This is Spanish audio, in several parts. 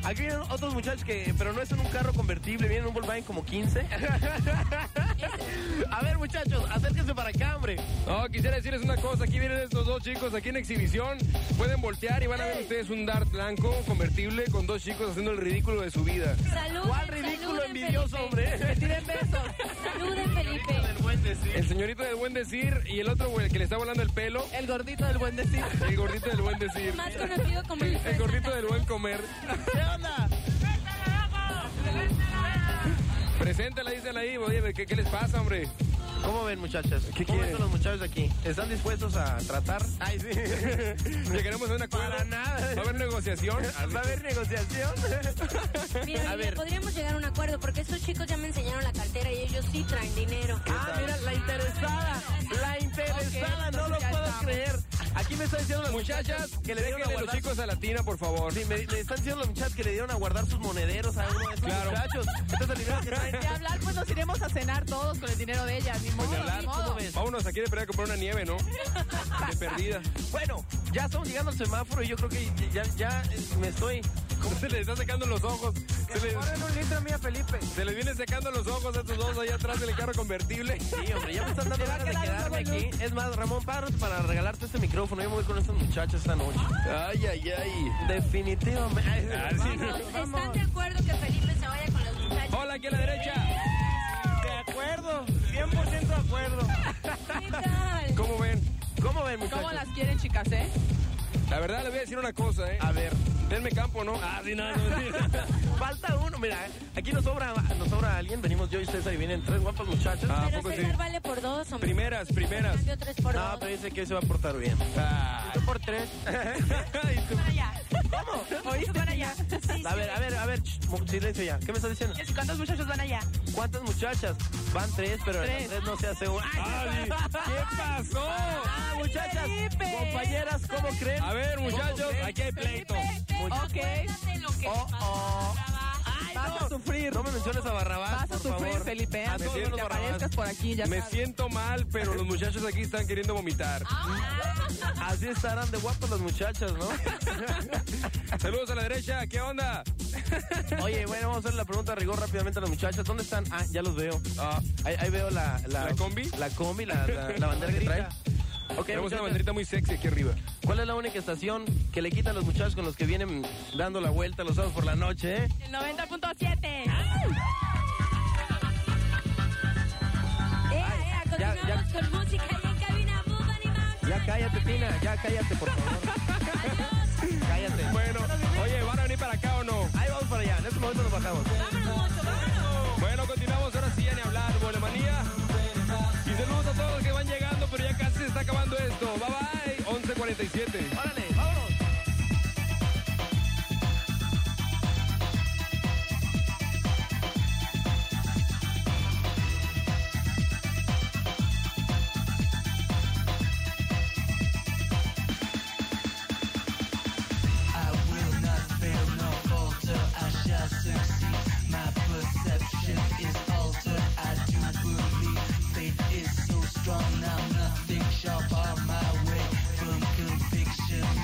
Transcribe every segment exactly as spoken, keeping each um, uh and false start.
Aquí vienen otros muchachos que, pero no es en un carro convertible, vienen en un Volkswagen como quince. A ver, muchachos, acérquense para acá, hombre. No, quisiera decirles una cosa. Aquí vienen estos dos chicos aquí en exhibición. Pueden voltear y van a ver ustedes un Dart blanco convertible con dos chicos haciendo el ridículo de su vida. Saluden, ¿Cuál ridículo saluden, envidioso, Felipe. hombre? Me tiren besos. Saluden, Felipe. El señorito del buen decir y el otro, güey, el que le está volando el pelo. El gordito del buen decir. El gordito del buen decir. Más conocido como el, El gordito del buen comer. ¿Qué onda? Preséntala, dísela ahí. Oye, ¿qué, ¿qué les pasa, hombre? ¿Cómo ven, muchachas? ¿Qué ¿Cómo quieren? están los muchachos aquí? ¿Están dispuestos a tratar? Ay, sí. Llegaremos a un acuerdo. Para nada. ¿Va a haber negociación? ¿Va a haber negociación? Mira, A mira, ver. podríamos llegar a un acuerdo porque estos chicos ya me enseñaron la cartera y ellos sí traen dinero. Ah, mira, la interesada. La interesada, Ok, no lo entonces ya puedo estamos. creer. Aquí me están diciendo las Muchachas, que le dieron a déjenle los guardar. chicos a la tina, por favor. Sí, me, me están diciendo los muchachos que le dieron a guardar sus monederos a uno de estos Claro. muchachos. Entonces, el dinero que traen. De hablar, pues nos iremos a cenar todos con el dinero de ella. Ni modo, de hablar, ni modo. ¿cómo ves? Vámonos aquí de perder a comprar una nieve, ¿no? De perdida. Bueno, ya estamos llegando al semáforo y yo creo que ya, ya eh, me estoy... Se les está secando los ojos. Se les, Ponen un litro a mí a Felipe. se les viene secando los ojos a estos dos allá atrás del carro convertible. Sí, hombre, ya me están dando Se va a ganas de quedar quedarme un aquí. Es más, Ramón, párate para regalarte este micrófono. Yo me voy con estos muchachos esta noche. Ay, ay, ay. Definitivamente. Ay, Ah, sí. vamos, vamos. ¿Están de acuerdo que Felipe se vaya con los muchachos? Hola, aquí a la derecha. De acuerdo, cien por ciento de acuerdo. ¿Qué tal? ¿Cómo ven? ¿Cómo ven, muchachos? ¿Cómo las quieren, chicas, eh? La verdad, les voy a decir una cosa, ¿eh? A ver, Denme campo, ¿no? Ah, sí, no, no, sí. falta uno. Mira, aquí nos sobra, nos sobra alguien. Venimos yo y César y vienen tres guapas muchachas. Ah, ¿a Pero poco César sí? vale por dos, hombre. Primeras, primeras. Cambio tres por No, dos. pero dice que hoy se va a portar bien. Ah. Yo por tres. Y tú- Allá. ¿Cómo? ¿Oíste? Van allá. Sí, A ver, a ver, a ver, ch, mo- silencio ya. ¿Qué me estás diciendo? ¿Cuántos muchachos van allá? ¿Cuántas muchachas? Van tres, pero en las Tres. tres no se hace una. Ay, ¿qué pasó? Ah, muchachas, Felipe. compañeras, ¿cómo creen? A ver, muchachos, ¿Cómo creen? aquí hay pleito. Ok. Acuérdate lo que Oh, oh. Ay, Vas no. a sufrir. No me menciones a Barrabás, Vas a por sufrir, favor. Felipe. A Antes todos de menos que Barrabás. aparezcas por aquí, ya Me sabes. siento mal, pero los muchachos aquí están queriendo vomitar. Así estarán de guapas las muchachas, ¿no? Saludos a la derecha, ¿qué onda? Oye, bueno, vamos a hacer la pregunta de rigor rápidamente a las muchachas. ¿Dónde están? Ah, ya los veo. Ah, Ahí, ahí veo la, la... ¿La combi? La combi, la, la, la bandera que trae. Ok, tenemos una muchachas, banderita muy sexy aquí arriba. ¿cuál es la única estación que le quitan los muchachos con los que vienen dando la vuelta los sábados por la noche, eh? El noventa punto siete. Eh, eh, ya, continuamos con música y en cabina Bubani Mountain. Ya cállate, Tina, ya cállate, por favor. Cállate. Bueno, oye, ¿van a venir para acá o no? Ahí vamos para allá, en este momento nos bajamos. Bueno, continuamos ahora sí, ya ni hablar, Bolemanía. Y saludos a todos los que van llegando, pero ya casi se está acabando esto. Bye bye, once cuarenta y siete. ¡Órale, vámonos! I will not fail, no falter, I shall succeed. My perception is altered, I do believe. Faith is so strong, now nothing shall bar my way from conviction.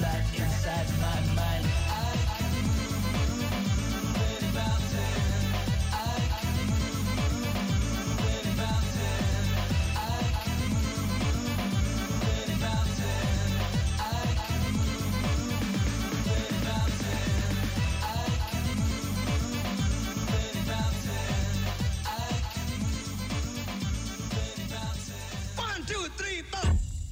light inside my mind. I can move any mountain. I can move any mountain. I can move any mountain. I can move any mountain. I can move any mountain. I can move any mountain. One, two, three, four.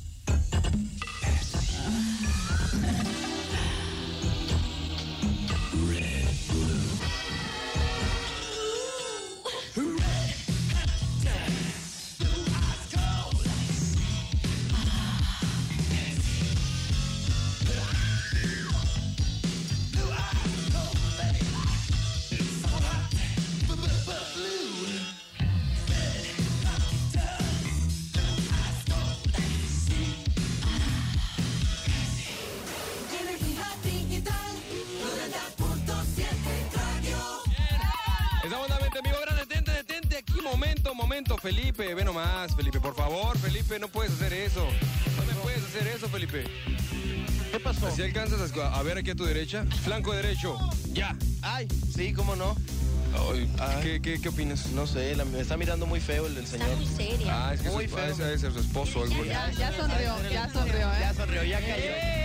Momento, Felipe, ve nomás, Felipe, por favor, Felipe, no puedes hacer eso. No me puedes hacer eso, Felipe. ¿Qué pasó? Si alcanzas a, a ver aquí a tu derecha, flanco derecho, ya. Ay, sí, cómo no. Ay, Ay. ¿qué, qué, ¿Qué opinas? No sé, la- me está mirando muy feo el, el Está señor. muy seria. Ah, es que Muy su, feo. ese debe ser su esposo o algo. Ya, ya sonrió, ya sonrió, ¿eh? Ya sonrió, ya cayó.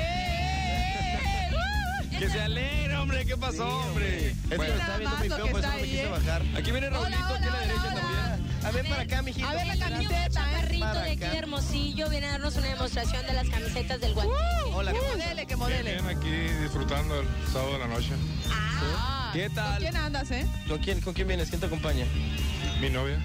Que se alegra, hombre, ¿qué pasó, hombre? Es que Bueno, me está viendo Nada muy más feo, lo por que eso no está me quise ahí, ¿eh? bajar. aquí viene Hola, Raulito, aquí a la hola, derecha hola, también. A ver, para acá, mijito. A ver la Un camiseta, ¿eh? chaparrito Para de aquí acá. de Hermosillo viene a darnos una demostración de las camisetas del Guadalajara. Hola, Que ¿qué pasa? modele, que modele. Bien, aquí disfrutando el sábado de la noche. Ah, ¿Qué tal? ¿Con quién andas, eh? ¿Con quién, ¿Con quién vienes? ¿Quién te acompaña? Mi novia.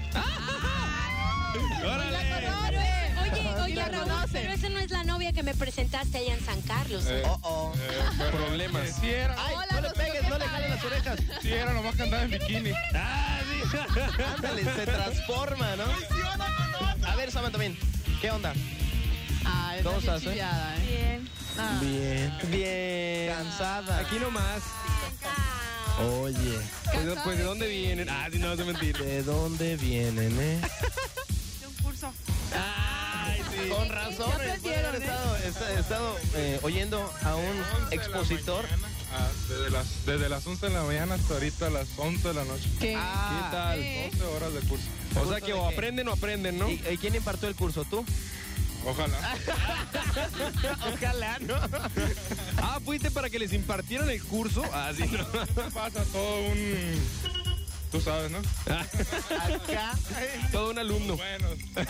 ¡Órale! Oye, oye, la Raúl, conoce. pero esa no es la novia que me presentaste allá en San Carlos. Eh, Oh, oh. eh, pero- Problemas. Sí era, Ay, Hola, no le Rocío, pegues, ¿qué no le tal? jales las orejas. sí era, nomás que andaba en bikini. Ah, sí. Ándale, se transforma, ¿no? A ver, Samantha, también. ¿Qué onda? Ah, es ¿Cómo bien estás, eh? chillada, ¿eh? Bien. Ah. Bien. Bien. Cansada. Aquí nomás. Oye, Pues, de- pues, ¿de dónde vienen? Ah, sí, no, es mentira. ¿de dónde vienen, eh? De un curso. Ay, sí. Con razón, Ya aprendieron, he ¿eh? estado, he estado- he estado, eh, oyendo a un expositor. Ah, desde, las, desde las once de la mañana hasta ahorita las once de la noche. ¿Qué? Ah, ¿Qué tal? ¿qué? doce horas de curso. O sea que o aprenden o aprenden, ¿no? ¿Y, y quién impartió el curso? ¿Tú? Ojalá. Ojalá, ¿no? Ah, fuiste para que les impartieran el curso. Ah, sí, no. Pasa todo un... Tú sabes, ¿no? Acá. Todo un alumno. Bueno,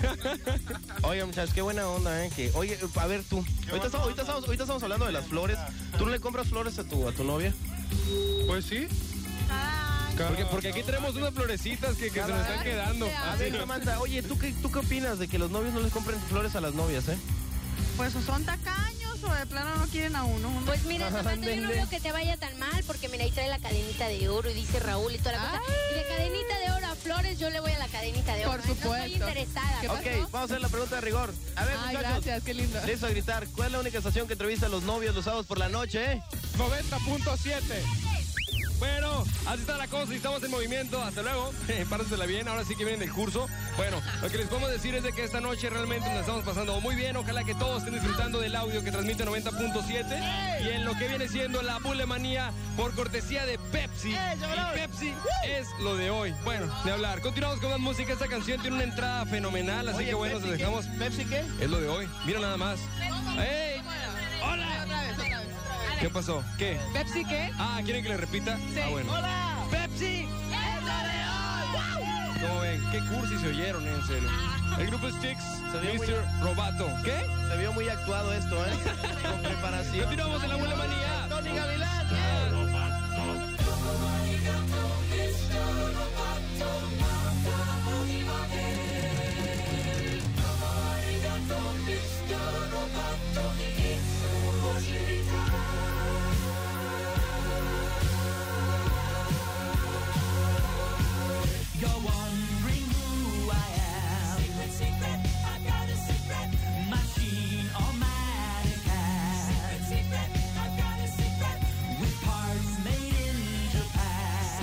Oye, muchachos, qué buena onda, ¿eh? Que, oye, a ver tú. Ahorita estamos, ahorita, estamos, ahorita estamos hablando de las flores. ¿Tú no le compras flores a tu, a tu novia? pues sí. Cada- Porque, porque aquí tenemos unas florecitas que, que se nos están quedando. A Así, ver, ¿no? Samantha, oye, ¿tú qué, ¿tú qué opinas de que los novios no les compren flores a las novias, eh? Pues o son tacaños o de plano no quieren a uno. Uno- Pues mira, Samantha, yo no Ándele. veo que te vaya tan mal, porque mira, ahí trae la cadenita de oro y dice Raúl y toda la cosa. Y de cadenita de oro a flores, yo le voy a la cadenita de oro. Por ¿eh? No estoy supuesto. interesada. ¿Qué ¿no? Ok, vamos a hacer la pregunta de rigor. A ver, Ay, muchachos. gracias, qué lindo. Listo a gritar. ¿Cuál es la única estación que entrevista a los novios los sábados por la noche, eh? noventa punto siete. Bueno, así está la cosa y estamos en movimiento. Hasta luego. Párasela bien. Ahora sí que vienen del curso. Bueno, lo que les podemos decir es de que esta noche realmente nos estamos pasando muy bien. Ojalá que todos estén disfrutando del audio que transmite noventa punto siete. Y en lo que viene siendo la bulemanía por cortesía de Pepsi. Y Pepsi es lo de hoy. Bueno, de hablar. Continuamos con más música. Esta canción tiene una entrada fenomenal. Así Oye, que bueno, ¿Pepsi les qué? dejamos. ¿Pepsi qué? Es lo de hoy. Mira nada más. ¡Ey! ¡Hola! Otra vez, otra vez. ¿Qué pasó? ¿Qué? ¿Pepsi qué? Ah, ¿quieren que le repita? Sí. Ah, bueno. ¡Hola! ¡Pepsi! ¿Cómo ven? ¿Qué cursis se oyeron, eh, en serio? El grupo Styx, Se vio muy- mister Robato. ¿Qué? Se vio muy actuado esto, ¿eh? Con preparación. Continuamos en la buena manía. Tony Gavilán. You're wondering who I am. Secret, secret, I got a secret. Machine or mannequin. Secret, secret, I got a secret. With parts made in Japan.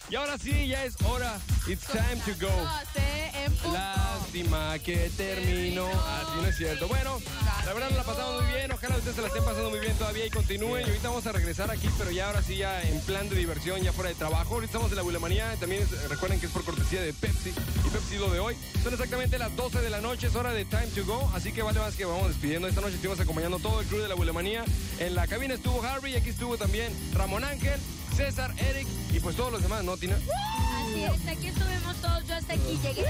Y ahora sí, ya es hora. It's time to go. doce en punto. Lástima que terminó. Así no es cierto. Bueno, la verdad nos la pasamos muy bien. Ojalá ustedes se la estén pasando muy bien todavía y continúen. Y ahorita vamos a regresar aquí, pero ya ahora sí, ya en plan de diversión, ya fuera de trabajo. Ahorita estamos en la Bulemanía. También es- recuerden que es por cortesía de Pepsi y Pepsi lo de hoy. Son exactamente las doce de la noche. Es hora de Time to Go. Así que vale más que vamos despidiendo. Esta noche estuvimos acompañando todo el crew de la Bulemanía. En la cabina estuvo Harvey y aquí estuvo también Ramón Ángel, César, Eric y pues todos los demás, ¿no, Tina? Así es, aquí estuvimos todos, yo hasta aquí llegué.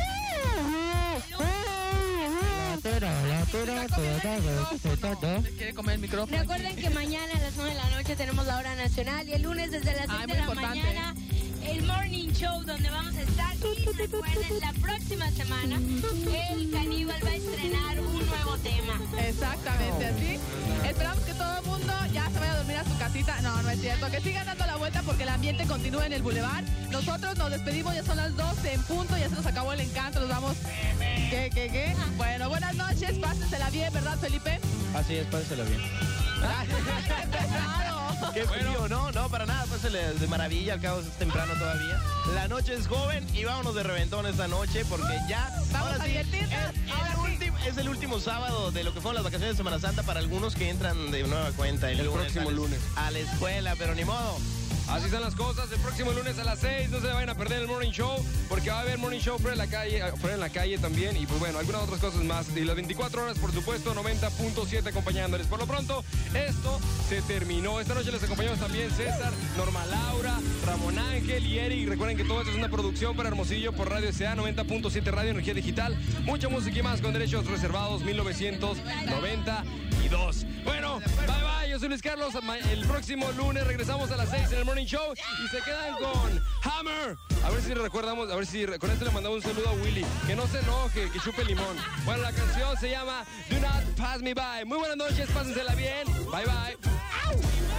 ¿Le quiere comer el micrófono? Recuerden que mañana a las nueve de la noche tenemos la hora nacional y el lunes desde las Ah, seis muy de la importante. mañana el Morning Show donde vamos a estar. Y recuerden, la próxima semana el Caníbal va a estrenar un nuevo tema. Exactamente, así. Esperamos que todo el mundo ya se vaya a dormir a su casita. No, no es cierto. Que sigan dando la vuelta porque el ambiente continúa en el bulevar. Nosotros nos despedimos, ya son las doce en punto, ya se nos acabó el encanto, nos vamos. ¿Qué, qué, qué? Bueno, buenas noches, pásensela bien, ¿verdad, Felipe? Así es, pásela bien. Ay, qué pesado. Qué frío, no, no, para nada, pásale de maravilla, al cabo es temprano todavía. La noche es joven y vámonos de reventón esta noche porque ya... Vamos ahora a sí, divertirnos, es, ahora el sí. último- es el último sábado de lo que fueron las vacaciones de Semana Santa para algunos que entran de nueva cuenta el, El lunes próximo a la- lunes. a la escuela, pero ni modo. Así son las cosas. El próximo lunes a las seis no se vayan a perder el Morning Show porque va a haber Morning Show fuera en la calle, eh, fuera en la calle también y pues bueno, algunas otras cosas más. Y las veinticuatro horas, por supuesto, noventa punto siete acompañándoles. Por lo pronto, esto se terminó. Esta noche les acompañamos también César, Norma Laura, Ramón Ángel y Eric. Recuerden que todo esto es una producción para Hermosillo por Radio S A noventa punto siete Radio Energía Digital. Mucha música y más con derechos reservados mil novecientos noventa y dos. Bueno, bye bye. Yo soy Luis Carlos. Ma- El próximo lunes regresamos a las seis en el Morning Show y se quedan con Hammer. A ver si recordamos, a ver si con esto le mandamos un saludo a Willy. Que no se enoje, que chupe limón. Bueno, la canción se llama Do Not Pass Me By. Muy buenas noches, pásensela bien. Bye bye.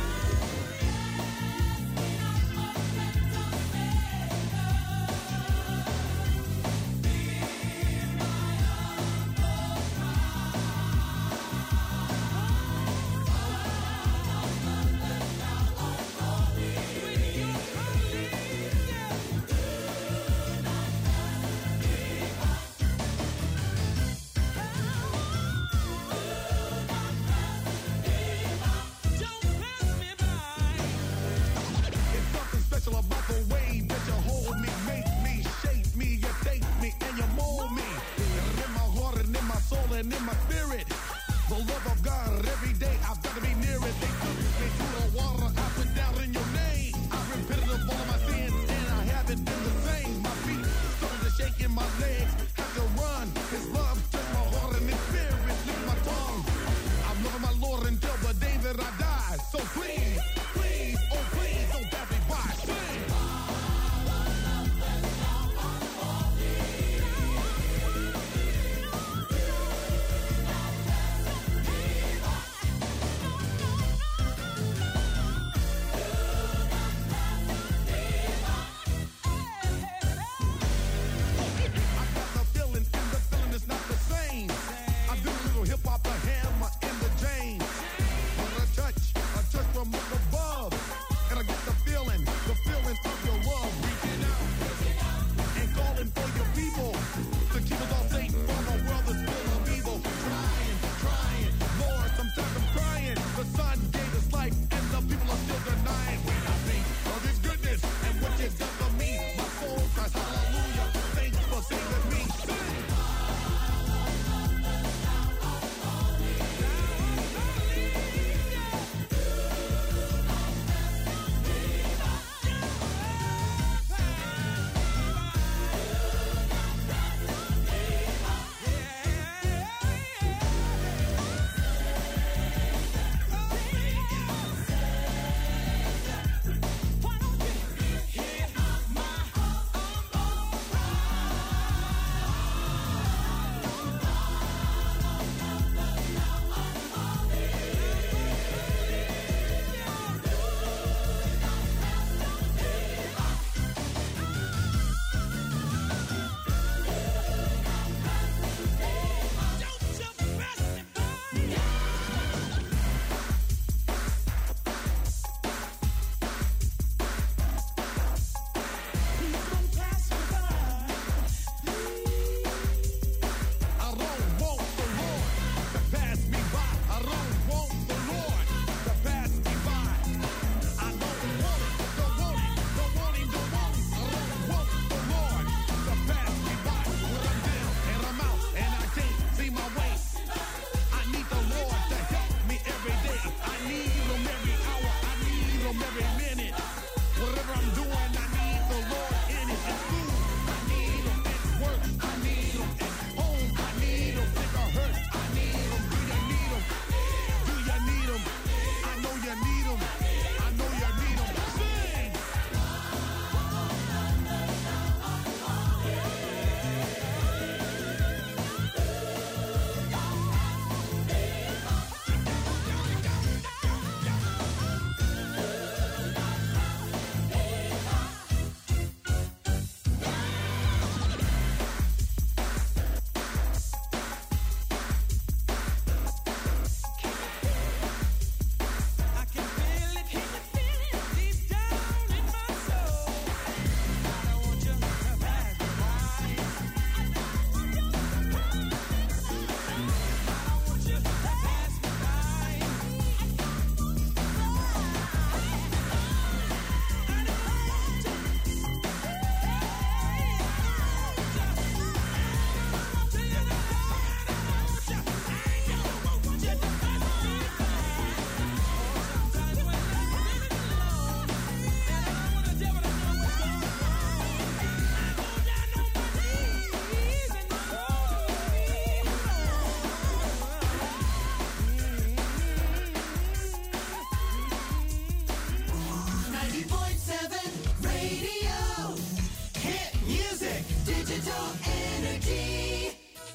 Digital Energy.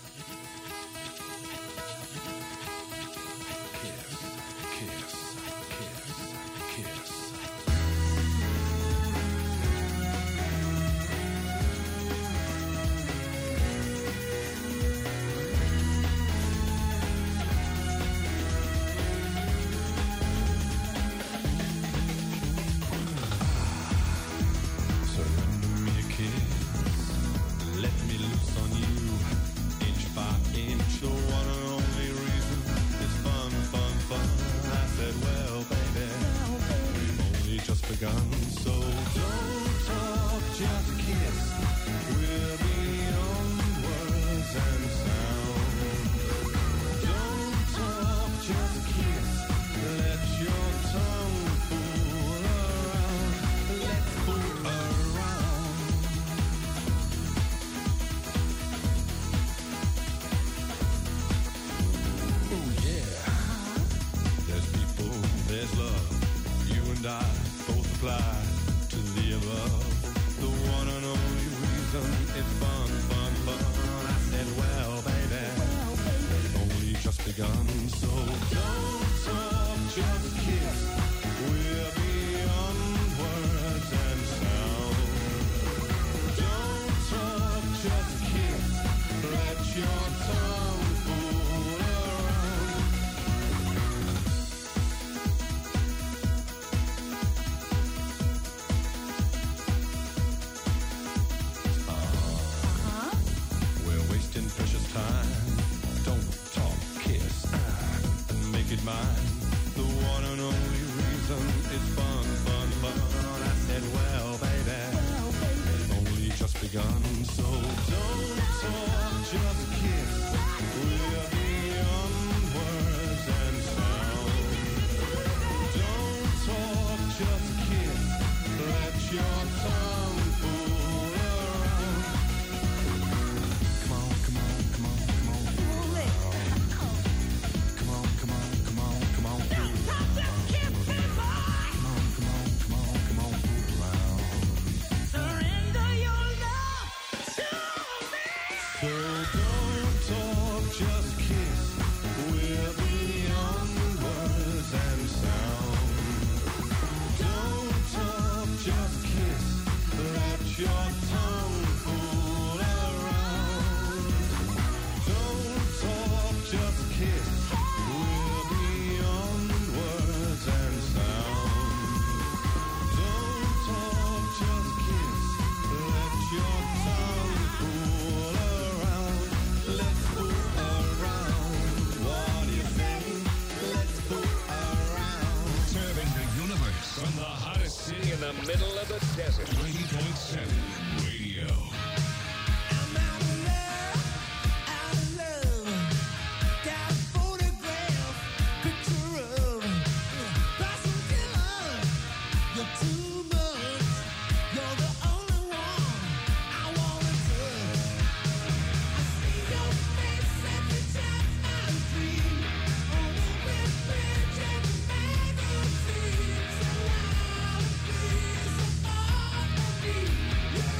So don't talk, just kiss. We're beyond words and sound. Don't talk, just kiss. Let your tongue fool around. Let's fool around. Oh yeah. There's people, there's love. You and I both apply to the above. The one and only reason it's fun, fun, fun. I said, well, baby, we've only just begun. So don't talk, just kiss. We're beyond words and sound. Don't talk, just kiss. Let your tongue fool around. Precious time. Don't talk, kiss, uh, and make it mine. The one and only reason it's fun, fun, fun. I said, well, baby, it's only just begun. So don't talk, just kiss. We're beyond words and sound. Don't talk, just kiss. Let your tongue fool around. Come on, come on, come on, come on. Fool it. Come on, come on, come on, come on. Don't talk, just kiss me, boy. Come on, come on, come on, come on, fool around. Surrender your love to me. So don't talk, just kiss. We're beyond words and sound. Don't talk, just kiss. Let your tongue fool around. Don't talk, just kiss. We're beyond words and sound. Don't talk, just kiss. Let your tongue fool around. Let's fool around. What do you think? Let's fool around. Serving the universe from the hottest city in the middle of the desert. ninety point seven Radio. I'm out of love, out of love. Got a photograph, picture of Russell Dillon. You're too much. You're the only one I wanna touch. I see your face every time I dream. On every page of the magazine. So loud, please, so far from me. Yeah.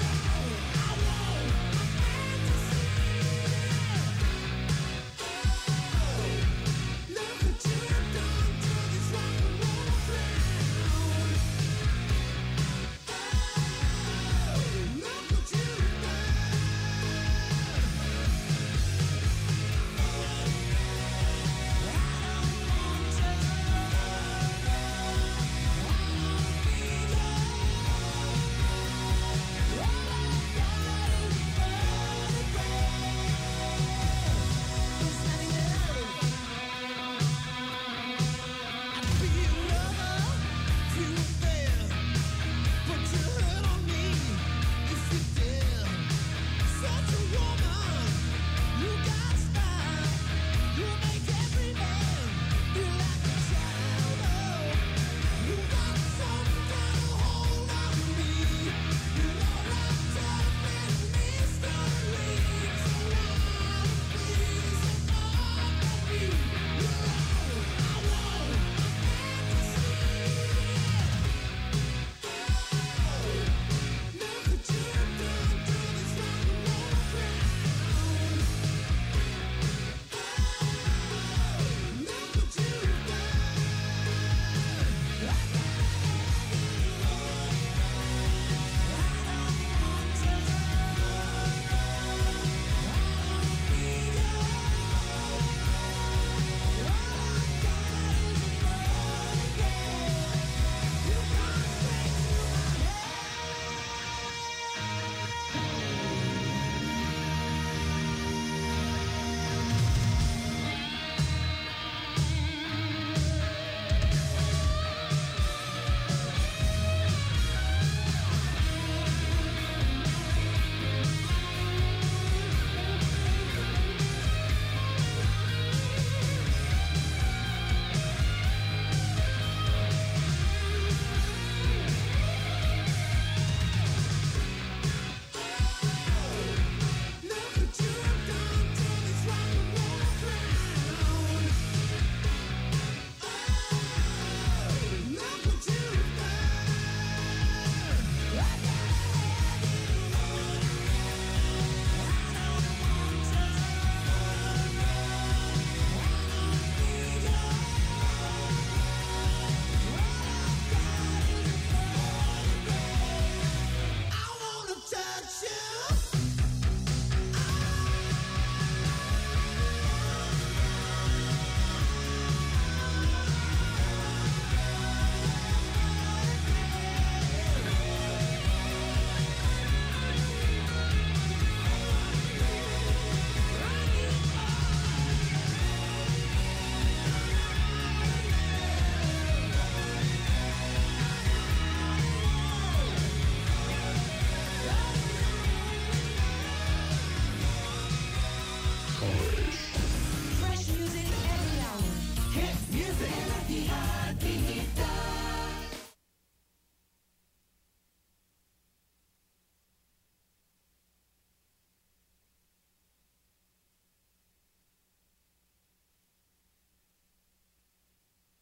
Can't